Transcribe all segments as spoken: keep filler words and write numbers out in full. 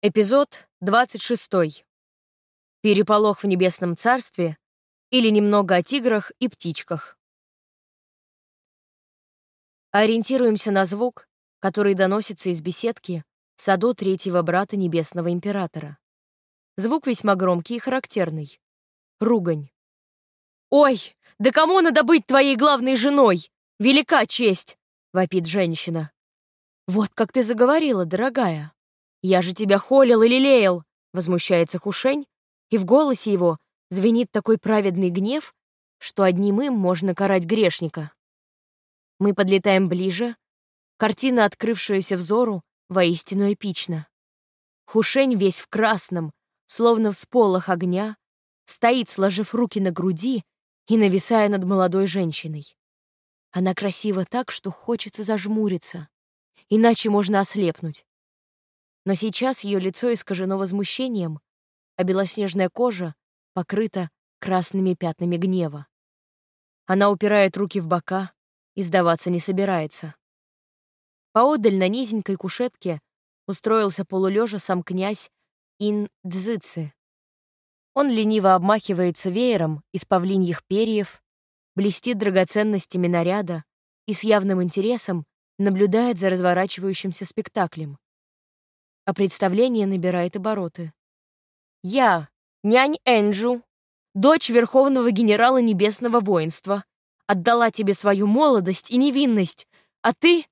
Эпизод двадцать шестой. Переполох в Небесном Царстве или немного о тиграх и птичках. Ориентируемся на звук, который доносится из беседки в саду третьего брата Небесного Императора. Звук весьма громкий и характерный. Ругань. «Ой, да кому надо быть твоей главной женой? Велика честь!» — вопит женщина. «Вот как ты заговорила, дорогая. Я же тебя холил и лелеял!» — возмущается Хушень, и в голосе его звенит такой праведный гнев, что одним им можно карать грешника. Мы подлетаем ближе. Картина, открывшаяся взору, воистину эпична. Хушень весь в красном, словно всполох огня, стоит, сложив руки на груди и нависая над молодой женщиной. Она красива так, что хочется зажмуриться, иначе можно ослепнуть. Но сейчас ее лицо искажено возмущением, а белоснежная кожа покрыта красными пятнами гнева. Она упирает руки в бока и сдаваться не собирается. Поодаль на низенькой кушетке устроился полулежа сам князь Ин Цзыци. Он лениво обмахивается веером из павлиньих перьев, блестит драгоценностями наряда и с явным интересом наблюдает за разворачивающимся спектаклем. А представление набирает обороты. «Я, нянь Энджу, дочь верховного генерала Небесного воинства, отдала тебе свою молодость и невинность, а ты...»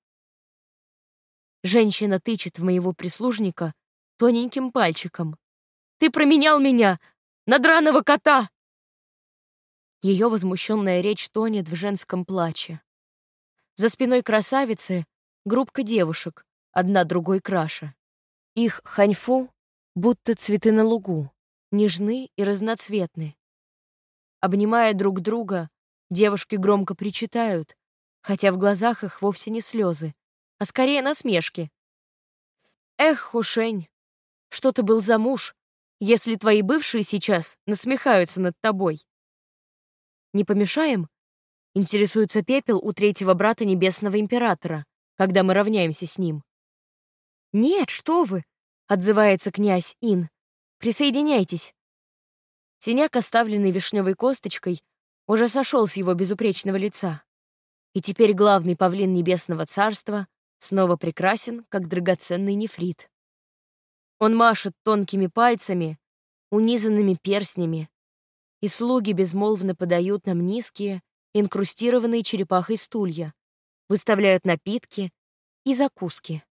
Женщина тычет в моего прислужника тоненьким пальчиком. «Ты променял меня на драного кота!» Ее возмущенная речь тонет в женском плаче. За спиной красавицы группка девушек, одна другой краше. Их ханьфу будто цветы на лугу, нежны и разноцветны. Обнимая друг друга, девушки громко причитают, хотя в глазах их вовсе не слезы, а скорее насмешки. «Эх, Хушень, что ты был за муж, если твои бывшие сейчас насмехаются над тобой?» «Не помешаем?» — интересуется Пепел у третьего брата Небесного Императора, когда мы равняемся с ним. «Нет, что вы!» — отзывается князь Ин. «Присоединяйтесь». Синяк, оставленный вишневой косточкой, уже сошел с его безупречного лица. И теперь главный павлин Небесного Царства снова прекрасен, как драгоценный нефрит. Он машет тонкими пальцами, унизанными перстнями, и слуги безмолвно подают нам низкие, инкрустированные черепахой стулья, выставляют напитки и закуски.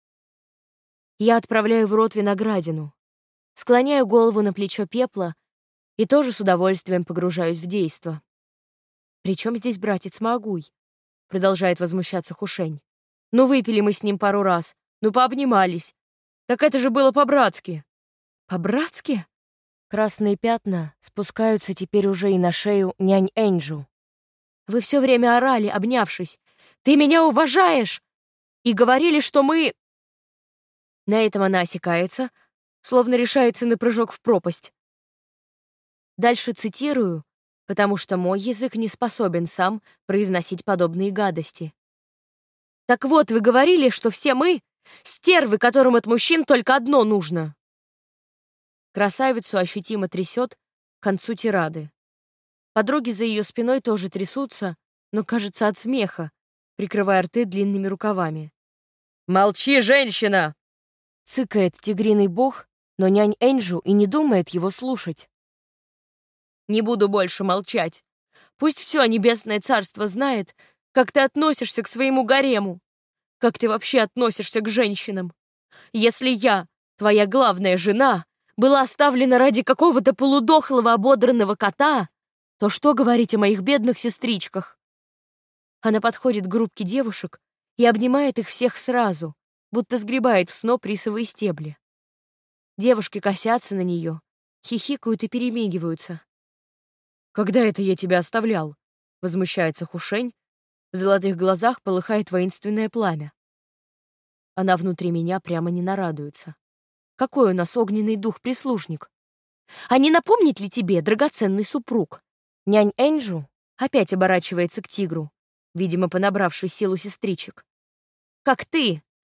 Я отправляю в рот виноградину, склоняю голову на плечо Пепла и тоже с удовольствием погружаюсь в действо. «Причем здесь братец Маагуй?» — продолжает возмущаться Хушень. «Ну выпили мы с ним пару раз, ну пообнимались. Так это же было по-братски». «По-братски?» Красные пятна спускаются теперь уже и на шею нянь Энджу. «Вы все время орали, обнявшись. Ты меня уважаешь!» И говорили, что мы... На этом она осекается, словно решается на прыжок в пропасть. Дальше цитирую, потому что мой язык не способен сам произносить подобные гадости. «Так вот, вы говорили, что все мы — стервы, которым от мужчин только одно нужно». Красавицу ощутимо трясет к концу тирады. Подруги за ее спиной тоже трясутся, но, кажется, от смеха, прикрывая рты длинными рукавами. «Молчи, женщина!» — цыкает тигриный бог, но нянь Энджу и не думает его слушать. «Не буду больше молчать. Пусть все Небесное Царство знает, как ты относишься к своему гарему, как ты вообще относишься к женщинам. Если я, твоя главная жена, была оставлена ради какого-то полудохлого ободранного кота, то что говорить о моих бедных сестричках?» Она подходит к группке девушек и обнимает их всех сразу, будто сгребает в сноп рисовые стебли. Девушки косятся на нее, хихикают и перемигиваются. «Когда это я тебя оставлял?» — возмущается Хушень. В золотых глазах полыхает воинственное пламя. Она внутри меня прямо не нарадуется. Какой у нас огненный дух-прислужник? А не напомнит ли тебе, драгоценный супруг? Нянь Энджу опять оборачивается к тигру, видимо, понабравший силу сестричек. Как ты,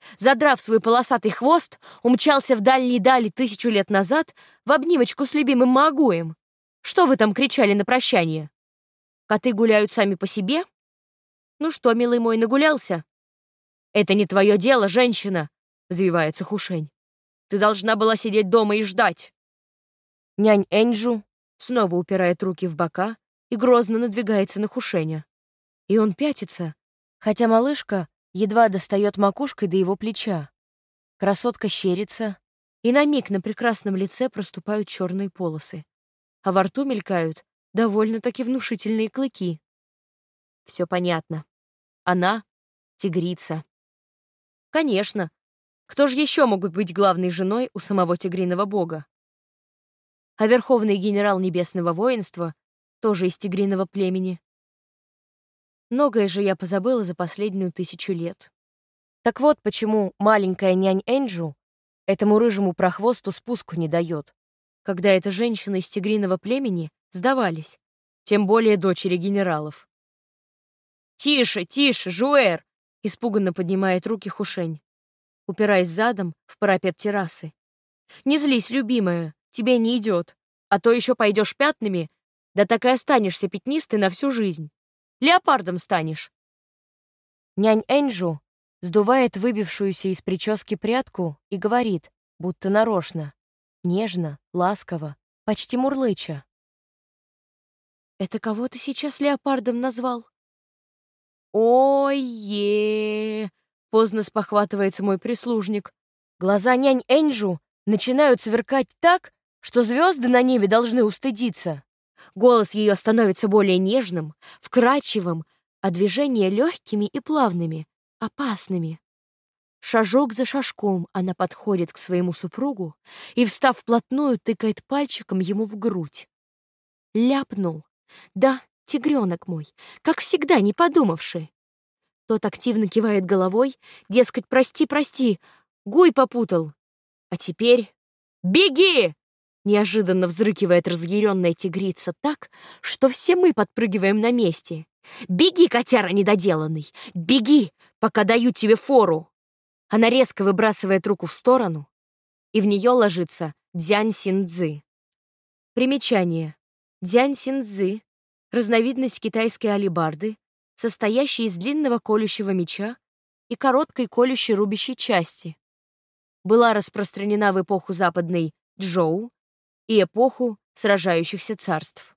задрав свой полосатый хвост, умчался в дальние дали тысячу лет назад в обнимочку с любимым Маагуем. Что вы там кричали на прощание? Коты гуляют сами по себе? Ну что, милый мой, нагулялся? Это не твое дело, женщина, взвивается Хушень. Ты должна была сидеть дома и ждать. Нянь Энджу снова упирает руки в бока и грозно надвигается на Хушеня. И он пятится, хотя малышка едва достает макушкой до его плеча. Красотка щерится, и на миг на прекрасном лице проступают черные полосы, а во рту мелькают довольно-таки внушительные клыки. Все понятно. Она — тигрица. Конечно. Кто же еще мог быть главной женой у самого тигриного бога? А верховный генерал небесного воинства тоже из тигриного племени. Многое же я позабыла за последнюю тысячу лет. Так вот, почему маленькая нянь Энджу этому рыжему прохвосту спуску не дает, когда эта женщина из тигриного племени сдавались, тем более дочери генералов. «Тише, тише, Жуэр!» — испуганно поднимает руки Хушень, упираясь задом в парапет террасы. «Не злись, любимая, тебе не идет, а то еще пойдешь пятнами, да так и останешься пятнистой на всю жизнь. Леопардом станешь». Нянь Энджу сдувает выбившуюся из прически прядку и говорит, будто нарочно, нежно, ласково, почти мурлыча. «Это кого ты сейчас леопардом назвал?» «Ой-е!» — поздно спохватывается мой прислужник. Глаза нянь Энджу начинают сверкать так, что звезды на небе должны устыдиться. Голос ее становится более нежным, вкрадчивым, а движения легкими и плавными, опасными. Шажок за шажком она подходит к своему супругу и, встав вплотную, тыкает пальчиком ему в грудь. Ляпнул. «Да, тигренок мой, как всегда, не подумавши». Тот активно кивает головой, дескать, прости, прости, Гуй попутал. А теперь «Беги!» Неожиданно взрыкивает разъяренная тигрица так, что все мы подпрыгиваем на месте. «Беги, котяра недоделанный! Беги, пока даю тебе фору!» Она резко выбрасывает руку в сторону, и в нее ложится Дзянь Синьцзы. Примечание. Дзянь Синьцзы — разновидность китайской алебарды, состоящей из длинного колющего меча и короткой колющей рубящей части. Была распространена в эпоху западной Чжоу и эпоху сражающихся царств.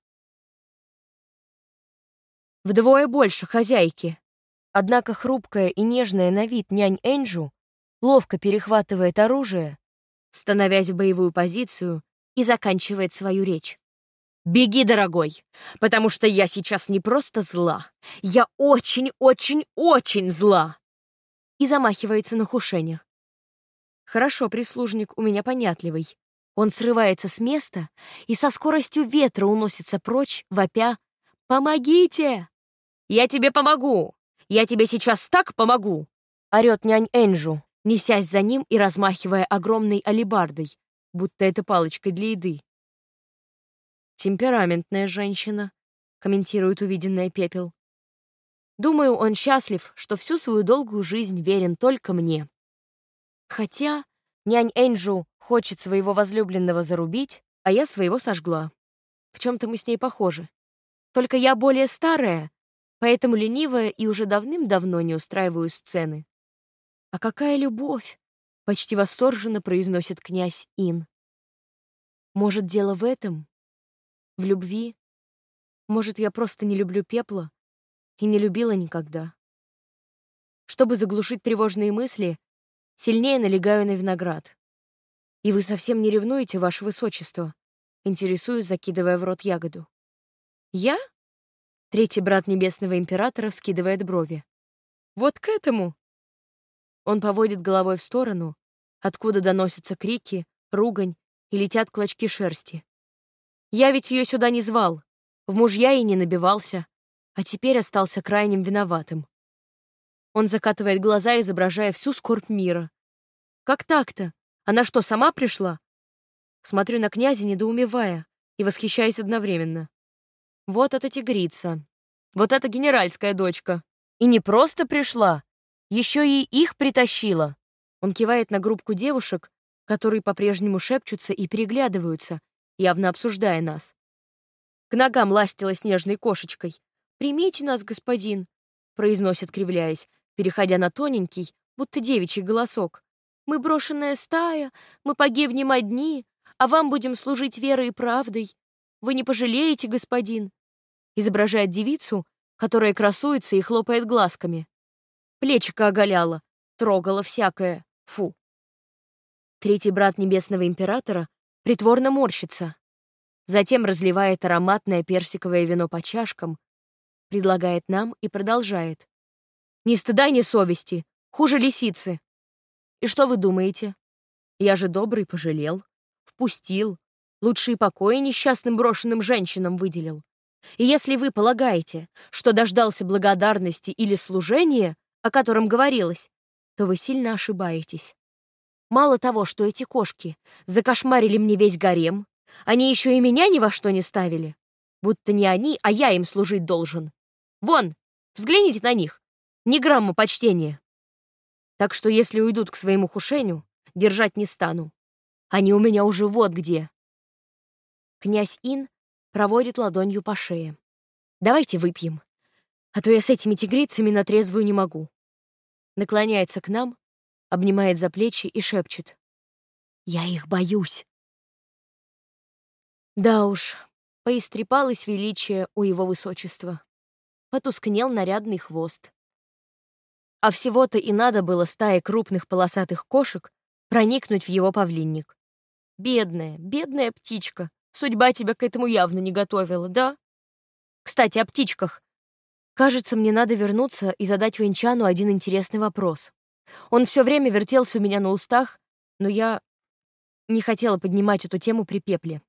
Вдвое больше хозяйки. Однако хрупкая и нежная на вид нянь Энджу ловко перехватывает оружие, становясь в боевую позицию и заканчивает свою речь. «Беги, дорогой, потому что я сейчас не просто зла, я очень-очень-очень зла!» И замахивается на Хушеня. Хорошо, прислужник у меня понятливый. Он срывается с места и со скоростью ветра уносится прочь, вопя: «Помогите! Я тебе помогу! Я тебе сейчас так помогу!» Орет нянь Энджу, несясь за ним и размахивая огромной алебардой, будто это палочкой для еды. «Темпераментная женщина», — комментирует увиденное Пепел. «Думаю, он счастлив, что всю свою долгую жизнь верен только мне. Хотя нянь Энджу хочет своего возлюбленного зарубить, а я своего сожгла. В чем-то мы с ней похожи. Только я более старая, поэтому ленивая и уже давным-давно не устраиваю сцены». «А какая любовь!» — почти восторженно произносит князь Ин. «Может, дело в этом? В любви? Может, я просто не люблю пепла и не любила никогда?» Чтобы заглушить тревожные мысли, сильнее налегаю на виноград. «И вы совсем не ревнуете, ваше высочество?» Интересуюсь, закидывая в рот ягоду. «Я?» — третий брат небесного императора вскидывает брови. «Вот к этому!» Он поводит головой в сторону, откуда доносятся крики, ругань и летят клочки шерсти. «Я ведь ее сюда не звал, в мужья и не набивался, а теперь остался крайним виноватым». Он закатывает глаза, изображая всю скорбь мира. «Как так-то? Она что, сама пришла?» Смотрю на князя, недоумевая, и восхищаясь одновременно. Вот эта тигрица. Вот эта генеральская дочка. И не просто пришла, еще и их притащила. Он кивает на группку девушек, которые по-прежнему шепчутся и переглядываются, явно обсуждая нас. К ногам ластила снежной кошечкой. «Примите нас, господин», — произносит, кривляясь, переходя на тоненький, будто девичий голосок. «Мы брошенная стая, мы погибнем одни, а вам будем служить верой и правдой. Вы не пожалеете, господин», — изображает девицу, которая красуется и хлопает глазками. Плечико оголяла, трогала всякое. Фу. Третий брат небесного императора притворно морщится. Затем разливает ароматное персиковое вино по чашкам, предлагает нам и продолжает. «Ни стыда, ни совести. Хуже лисицы. И что вы думаете? Я же добрый пожалел, впустил, лучшие покои несчастным брошенным женщинам выделил. И если вы полагаете, что дождался благодарности или служения, о котором говорилось, то вы сильно ошибаетесь. Мало того, что эти кошки закошмарили мне весь гарем, они еще и меня ни во что не ставили. Будто не они, а я им служить должен. Вон, взгляните на них. Ни грамма почтения. Так что если уйдут к своему Хушеню, держать не стану. Они у меня уже вот где». Князь Ин проводит ладонью по шее. «Давайте выпьем, а то я с этими тигрицами на трезвую не могу». Наклоняется к нам, обнимает за плечи и шепчет. «Я их боюсь». Да уж, поистрепалось величие у его высочества. Потускнел нарядный хвост. А всего-то и надо было стае крупных полосатых кошек проникнуть в его павлинник. Бедная, бедная птичка. Судьба тебя к этому явно не готовила, да? Кстати, о птичках. Кажется, мне надо вернуться и задать Вэньчану один интересный вопрос. Он все время вертелся у меня на устах, но я не хотела поднимать эту тему при пепле.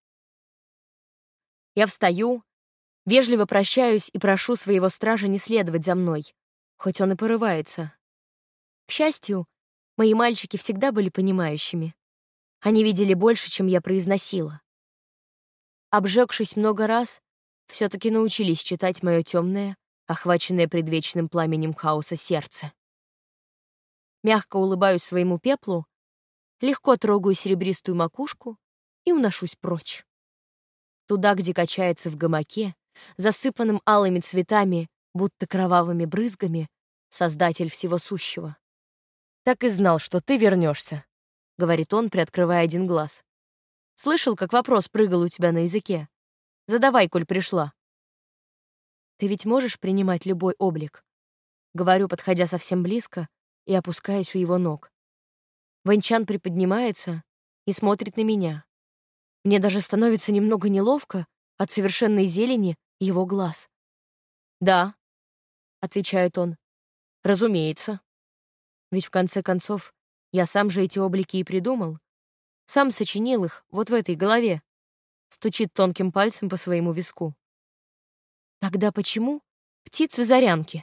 Я встаю, вежливо прощаюсь и прошу своего стража не следовать за мной, хоть он и порывается. К счастью, мои мальчики всегда были понимающими. Они видели больше, чем я произносила. Обжегшись много раз, все-таки научились читать мое темное, охваченное предвечным пламенем хаоса сердце. Мягко улыбаюсь своему пеплу, легко трогаю серебристую макушку и уношусь прочь. Туда, где качается в гамаке, засыпанным алыми цветами, будто кровавыми брызгами, Создатель всего сущего. «Так и знал, что ты вернешься», — говорит он, приоткрывая один глаз. «Слышал, как вопрос прыгал у тебя на языке? Задавай, коль пришла». «Ты ведь можешь принимать любой облик?» — говорю, подходя совсем близко и опускаясь у его ног. Вэньчан приподнимается и смотрит на меня. Мне даже становится немного неловко от совершенной зелени его глаз. «Да», — отвечает он, — «разумеется. Ведь в конце концов я сам же эти облики и придумал. Сам сочинил их вот в этой голове», — стучит тонким пальцем по своему виску. «Тогда почему птицы-зарянки?»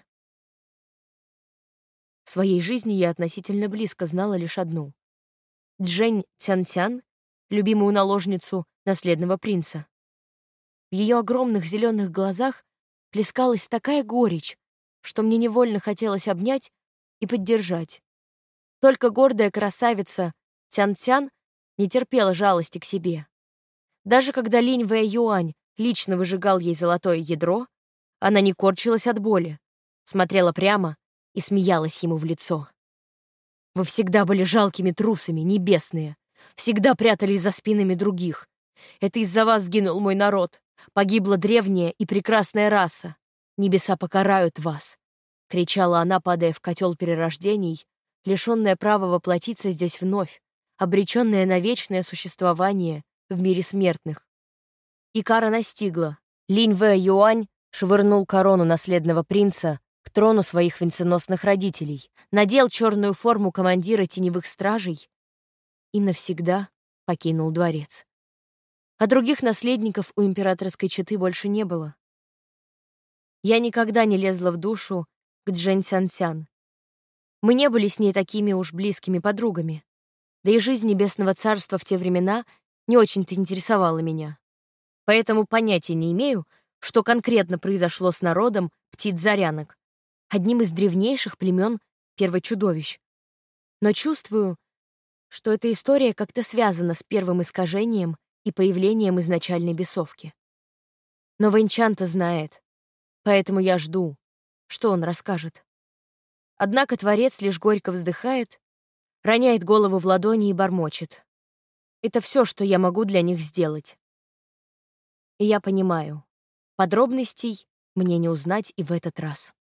В своей жизни я относительно близко знала лишь одну. Джень Цянцян, любимую наложницу наследного принца. В ее огромных зеленых глазах плескалась такая горечь, что мне невольно хотелось обнять и поддержать. Только гордая красавица Цянцян не терпела жалости к себе. Даже когда Линь Вэй Юань лично выжигал ей золотое ядро, она не корчилась от боли, смотрела прямо и смеялась ему в лицо. «Вы всегда были жалкими трусами, небесные, всегда прятались за спинами других. Это из-за вас сгинул мой народ, погибла древняя и прекрасная раса. Небеса покарают вас», — кричала она, падая в котел перерождений, лишенная права воплотиться здесь вновь, обреченная на вечное существование в мире смертных. И кара настигла. Линь Вэй Юань швырнул корону наследного принца к трону своих венценосных родителей, надел черную форму командира теневых стражей и навсегда покинул дворец. А других наследников у императорской четы больше не было. Я никогда не лезла в душу к Джень Цянцян. Мы не были с ней такими уж близкими подругами, да и жизнь Небесного Царства в те времена не очень-то интересовала меня. Поэтому понятия не имею, что конкретно произошло с народом птиц-зарянок, одним из древнейших племен первочудовищ. Но чувствую, что эта история как-то связана с первым искажением и появлением изначальной бесовки. Но Вэньчан-то знает, поэтому я жду, что он расскажет. Однако Творец лишь горько вздыхает, роняет голову в ладони и бормочет. Это все, что я могу для них сделать. И я понимаю, подробностей мне не узнать и в этот раз.